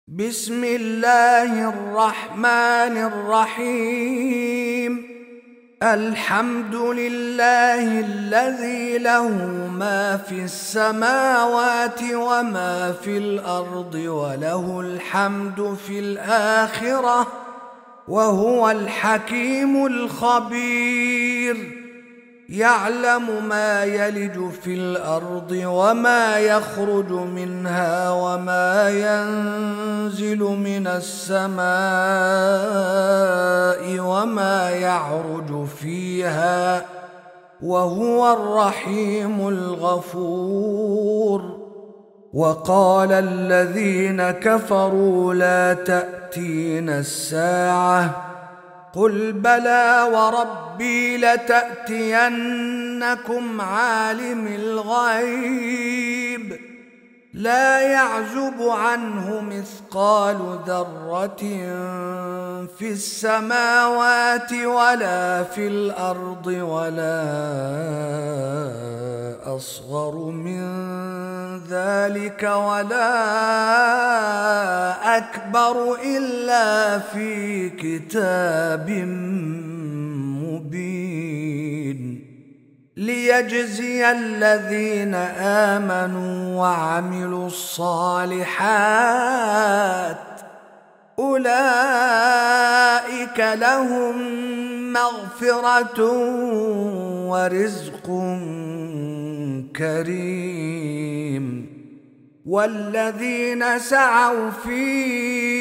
بسم الله الرحمن الرحيم. الحمد لله الذي له ما في السماوات وما في الأرض وله الحمد في الآخرة وهو الحكيم الخبير. يعلم ما يلج في الأرض وما يخرج منها وما ينزل من السماء وما يعرج فيها وهو الرحيم الغفور. وقال الذين كفروا لا تأتينا الساعة قل بلى وربي لتأتينكم عالم الغيب لا يعزب عنه مثقال ذرة في السماوات ولا في الأرض ولا أصغر من ذلك ولا أكبر إلا في كتاب مبين ليجزي الذين آمنوا وعملوا الصالحات أولئك لهم مغفرة ورزق كريم. والذين سعوا في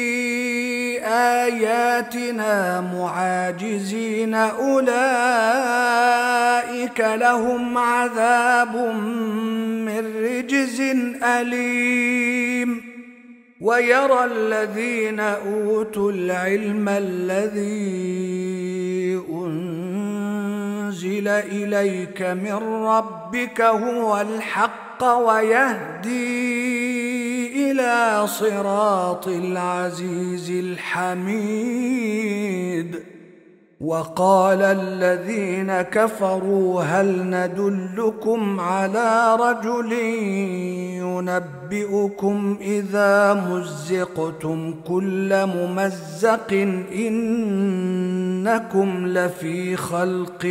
آياتنا معاجزين أولئك لهم عذاب من رجز أليم. ويرى الذين أوتوا العلم الذي أنزل إليك من ربك هو الحق ويهدي إلى صراط العزيز الحميد. وقال الذين كفروا هل ندلكم على رجل ينبئكم إذا مزقتم كل ممزق إنكم لفي خلق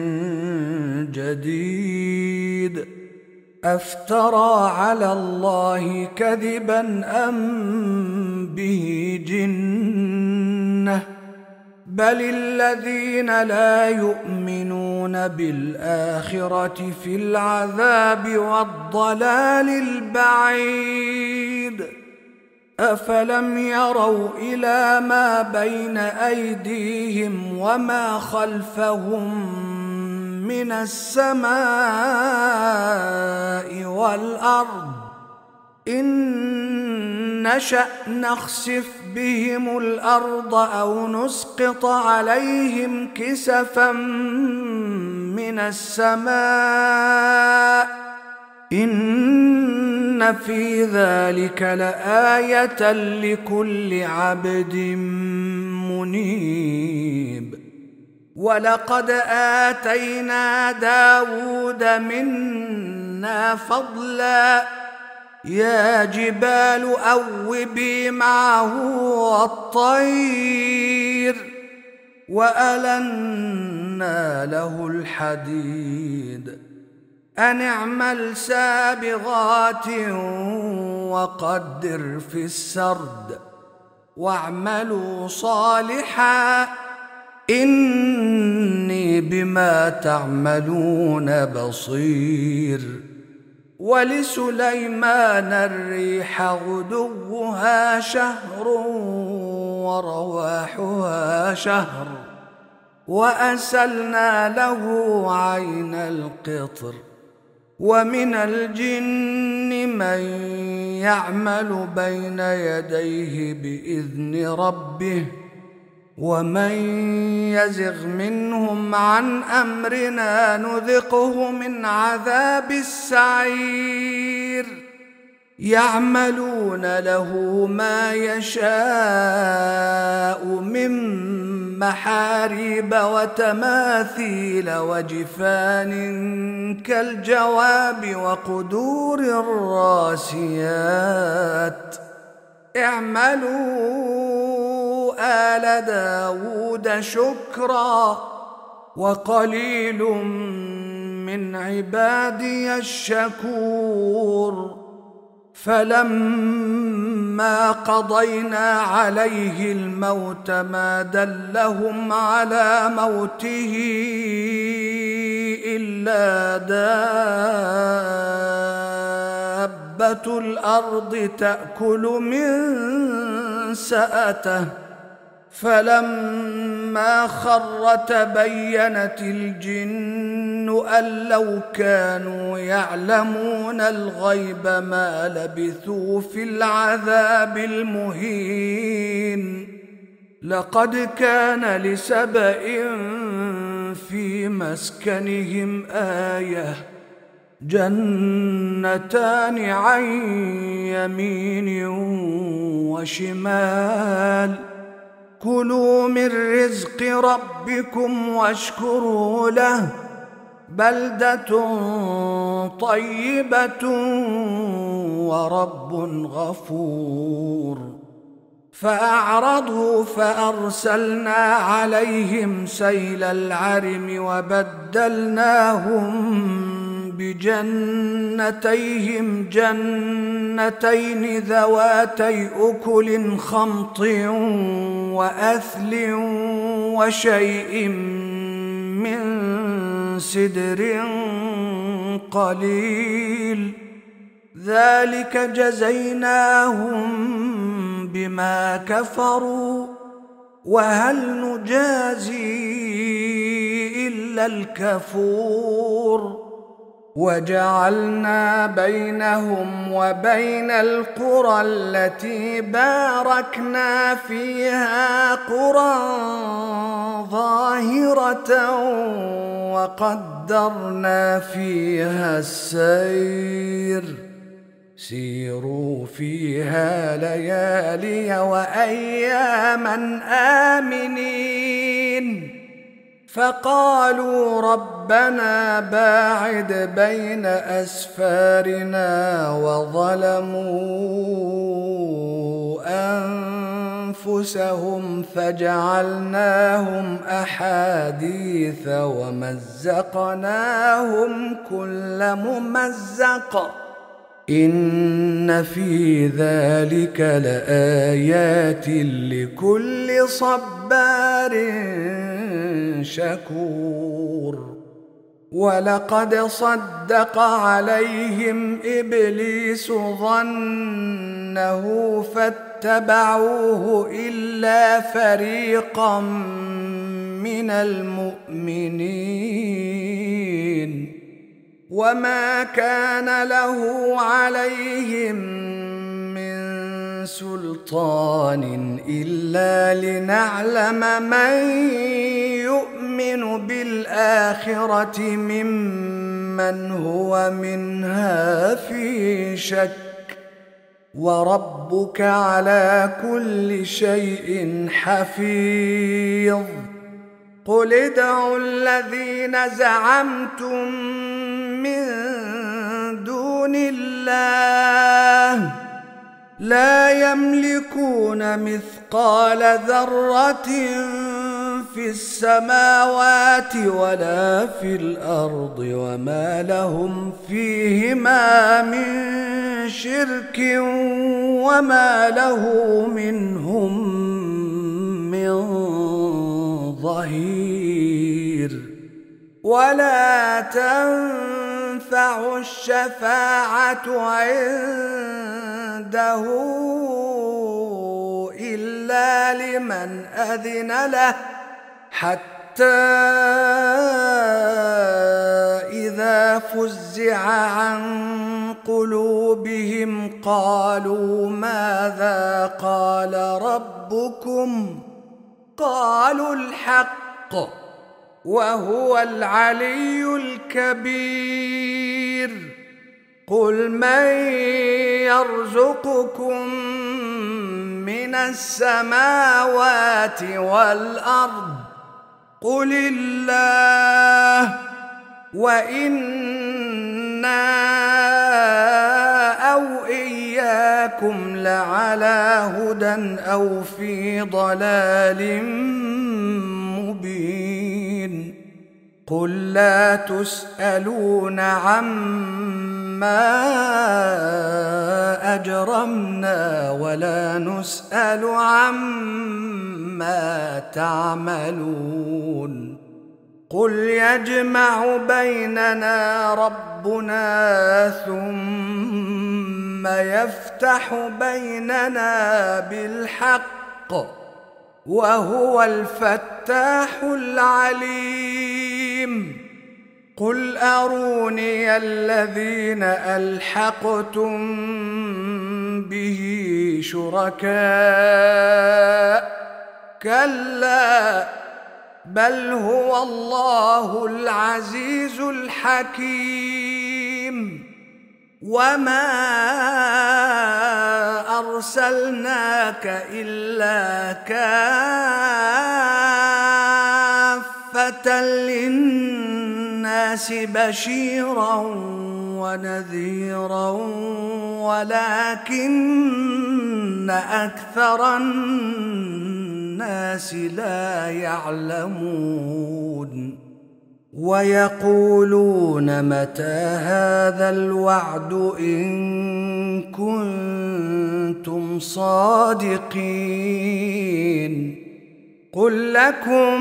جديد أفترى على الله كذبا أم به جنة بل الذين لا يؤمنون بالآخرة في العذاب والضلال البعيد. أفلم يروا إلى ما بين أيديهم وما خلفهم من السماء والأرض إن نشأ نخسف بهم الأرض أو نسقط عليهم كسفا من السماء إن في ذلك لآية لكل عبد منيب. ولقد آتينا داود منا فضلا يا جبال أوبي معه والطير وألنا له الحديد أن اعمل سابغات وقدر في السرد واعملوا صالحا إني بما تعملون بصير. ولسليمان الريح غدوها شهر ورواحها شهر وأسلنا له عين القطر. ومن الجن من يعمل بين يديه بإذن ربه ومن يزغ منهم عن أمرنا نذقه من عذاب السعير. يعملون له ما يشاء من محاريب وتماثيل وجفان كالجواب وقدور الراسيات اعملوا آل داود شكرا وقليل من عبادي الشكور. فلما قضينا عليه الموت ما دلهم على موته إلا دابة الأرض تأكل من سأته. فلما خر تبينت الجن أن لو كانوا يعلمون الغيب ما لبثوا في العذاب المهين. لقد كان لسبإ في مسكنهم آية جنتان عن يمين وشمال كلوا من رزق ربكم واشكروا له بلدة طيبة ورب غفور. فأعرضوا فأرسلنا عليهم سيل العرم وبدلناهم بجنتيهم جنتين ذواتي أكل خمط وأثل وشيء من سدر قليل ذلك جزيناهم بما كفروا وهل نجازي إلا الكفور. وجعلنا بينهم وبين القرى التي باركنا فيها قرى ظاهرة وقدرنا فيها السير سيروا فيها ليالي وأياما آمنين. فقالوا ربنا باعد بين أسفارنا وظلموا أنفسهم فجعلناهم أحاديث ومزقناهم كل ممزق إن في ذلك لآيات لكل صبار شكور. ولقد صدق عليهم إبليس ظنه فاتبعوه إلا فريقا من المؤمنين وما كان له عليهم من سلطان إلا لنعلم من يؤمن بالآخرة ممن هو منها في شك وربك على كل شيء حفيظ. قل ادعوا الذين زعمتم من دون الله لا يملكون مثقال ذرة في السماوات ولا في الأرض وما لهم فيهما من شرك وما له منهم من ظهير. ولا تنفع الشفاعة عنده إلا لمن أذن له حتى إذا فزع عن قلوبهم قالوا ماذا قال ربكم قالوا الحق وهو العلي الكبير. قل من يرزقكم من السماوات والأرض قل الله وإنا أو إياه إياكم لعلى هدى أو في ضلال مبين قل لا تسألون عما أجرمنا ولا نسأل عما تعملون قل يجمع بيننا ربنا ثم يفتح بيننا بالحق وهو الفتاح العليم قل أروني الذين ألحقتم به شركاء كلا بل هو الله العزيز الحكيم وما أرسلناك إلا كافة للناس بشيرا ونذيرا ولكن أكثر الناس لا يعلمون ويقولون متى هذا الوعد إن كنتم صادقين قل لكم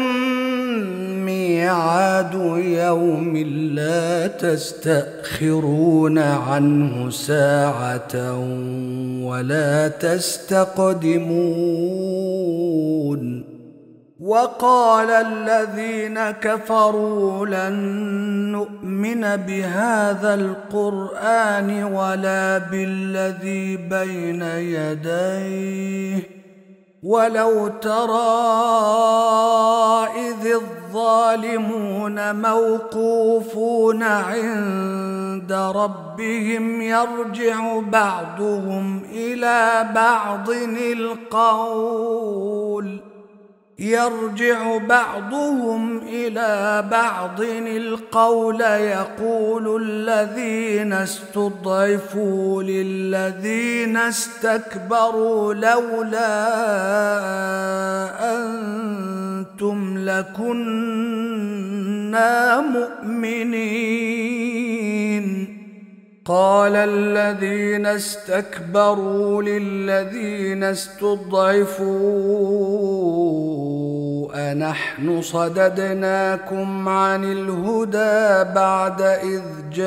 ميعاد يوم لا تستأخرون عنه ساعة ولا تستقدمون وقال الذين كفروا لن نؤمن بهذا القرآن ولا بالذي بين يديه ولو ترى إذ الظالمون موقوفون عند ربهم يرجع بعضهم إلى بعض القول يقول الذين استضعفوا للذين استكبروا لولا أنتم لكنا مؤمنين قال الذين استكبروا للذين استضعفوا أنحن صددناكم عن الهدى بعد إذ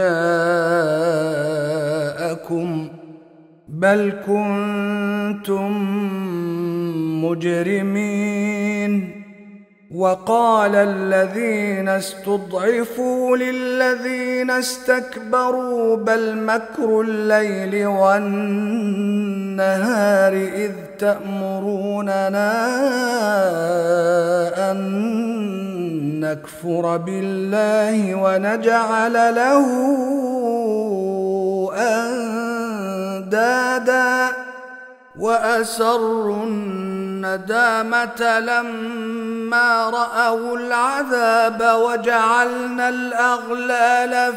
جاءكم بل كنتم مجرمين وقال الذين استضعفوا للذين استكبروا بل مكر الليل والنهار إذ تأمروننا أن نكفر بالله ونجعل له أندادا وأسروا الندامة لما رأوا العذاب وجعلنا الأغلال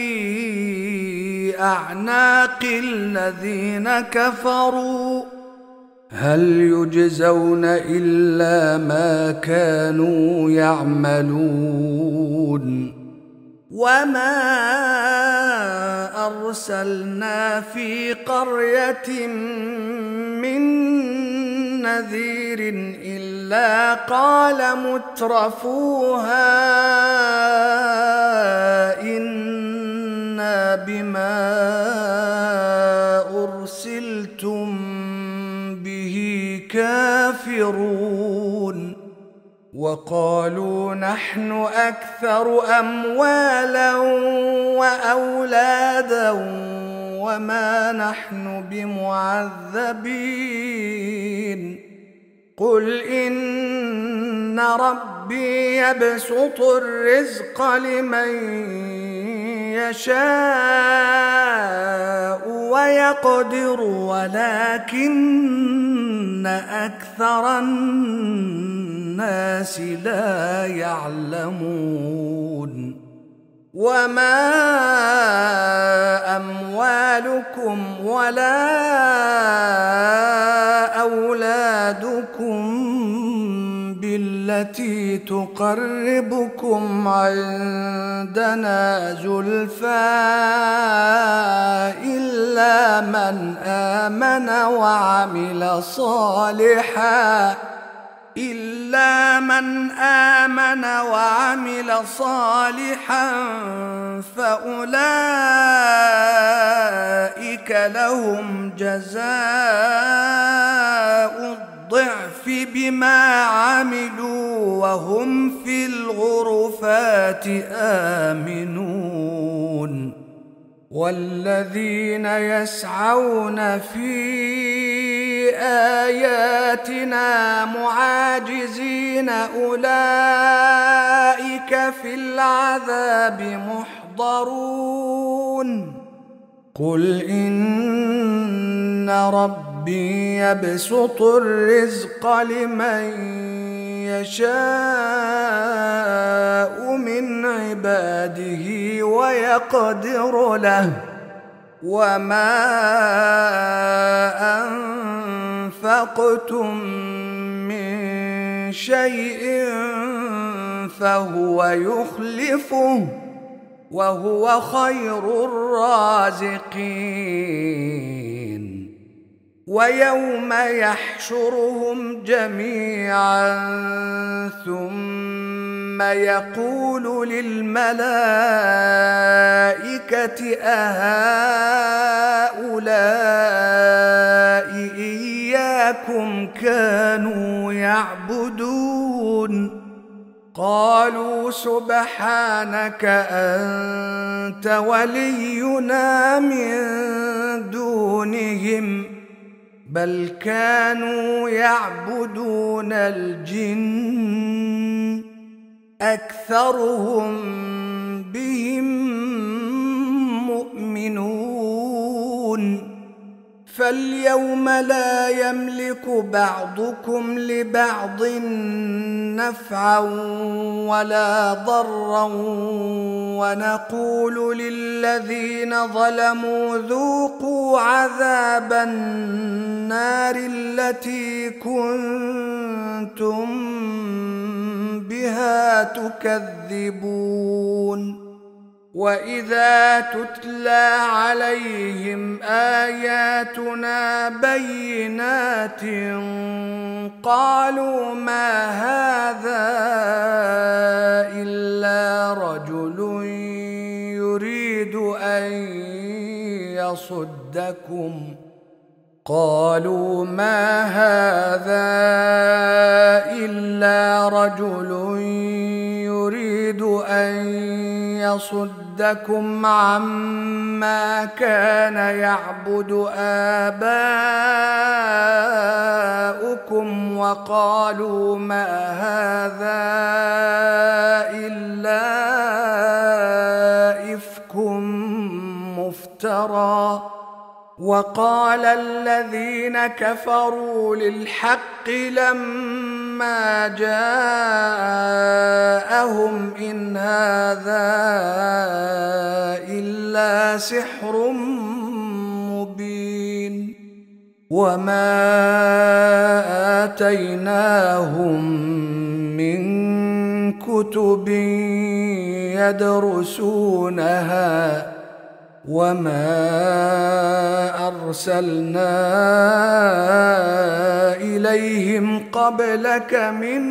في أعناق الذين كفروا هل يجزون إلا ما كانوا يعملون وما أرسلنا في قرية من نذير إلا قال مترفوها إنا بما أرسلتم به كافرون وقالوا نحن أكثر أموالا وأولادا وما نحن بمعذبين قل إن ربي يبسط الرزق لمن يشاء ويقدر ولكن أكثر الناس لا يعلمون وما أموالكم ولا أولادكم بالتي تقربكم عندنا زلفى إلا من آمن وعمل صالحا فأولئك لهم جزاء الضعف بما عملوا وهم في الغرفات آمنون والذين يسعون في آياتنا معاجزين أولئك في العذاب محضرون قل إن ربي يبسط الرزق لمن يشاء من عباده ويقدر له وما أنفقتم من شيء فهو يخلفه وهو خير الرازقين ويوم يحشرهم جميعا ثم يقول للملائكة أهؤلاء إياكم كانوا يعبدون قالوا سبحانك أنت ولينا من دونهم بل كانوا يعبدون الجن أكثرهم بهم مؤمنون فاليوم لا يملك بعضكم لبعض نفعا ولا ضرا ونقول للذين ظلموا ذوقوا عذاب النار التي كنتم بها تكذبون وإذا تتلى عليهم آياتنا بينات قالوا ما هذا إلا رجل يريد أن يصدكم عما كان يعبد آباؤكم وقالوا ما هذا إلا إفك مفترى وقال الذين كفروا للحق لما جاءهم إن هذا إلا سحر مبين وما آتيناهم من كتب يدرسونها وما أرسلنا إليهم قبلك من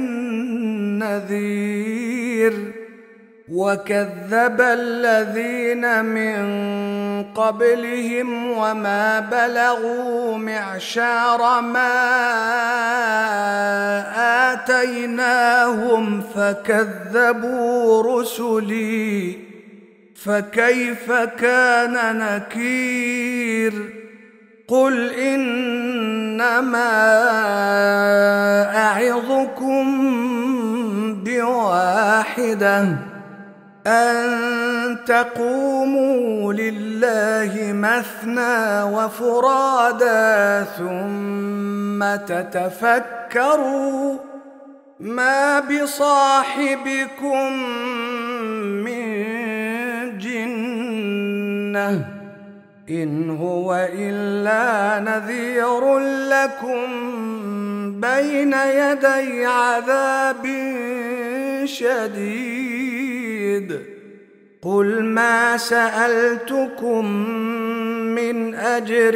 نذير وكذب الذين من قبلهم وما بلغوا معشار ما آتيناهم فكذبوا رسلي فكيف كان نكير قل إنما أعظكم بواحدة أن تقوموا لله مثنى وفرادا ثم تتفكروا ما بصاحبكم من جنة إن هو إلا نذير لكم بين يدي عذاب شديد قل ما سألتكم من أجر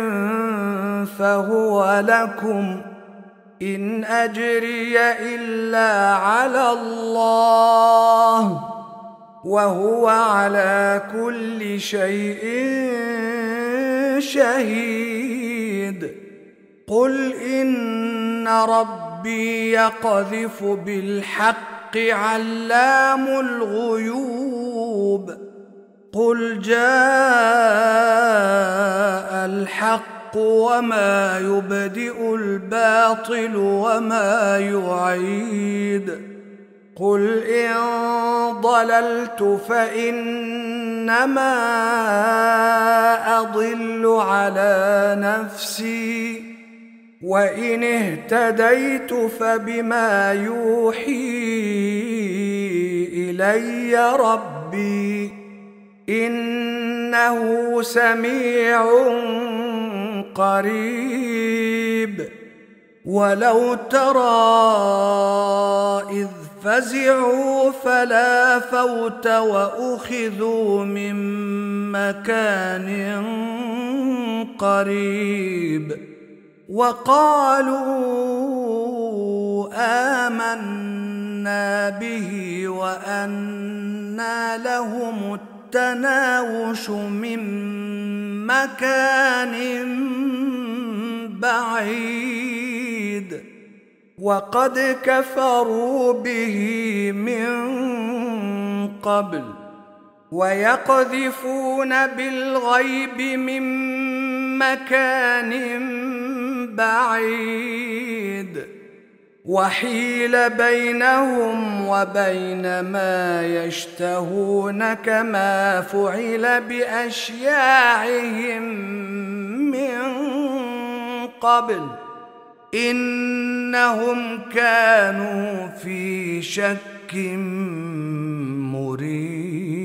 فهو لكم إن أجري إلا على الله وهو على كل شيء شهيد قل إن ربي يقذف بالحق علام الغيوب قل جاء الحق وما يبدئ الباطل وما يعيد قل إن ضللت فإنما أضل على نفسي وإن اهتديت فبما يوحي إلي ربي إنه سميع قريب ولو ترى إذ فزعوا فلا فوت وأخذوا من مكان قريب وقالوا آمنا به وأنى لهم التناوش من مكان بعيد وقد كفروا به من قبل ويقذفون بالغيب من مكان بعيد وحيل بينهم وبين ما يشتهون كما فعل بأشياعهم من قبل إنهم كانوا في شك مريب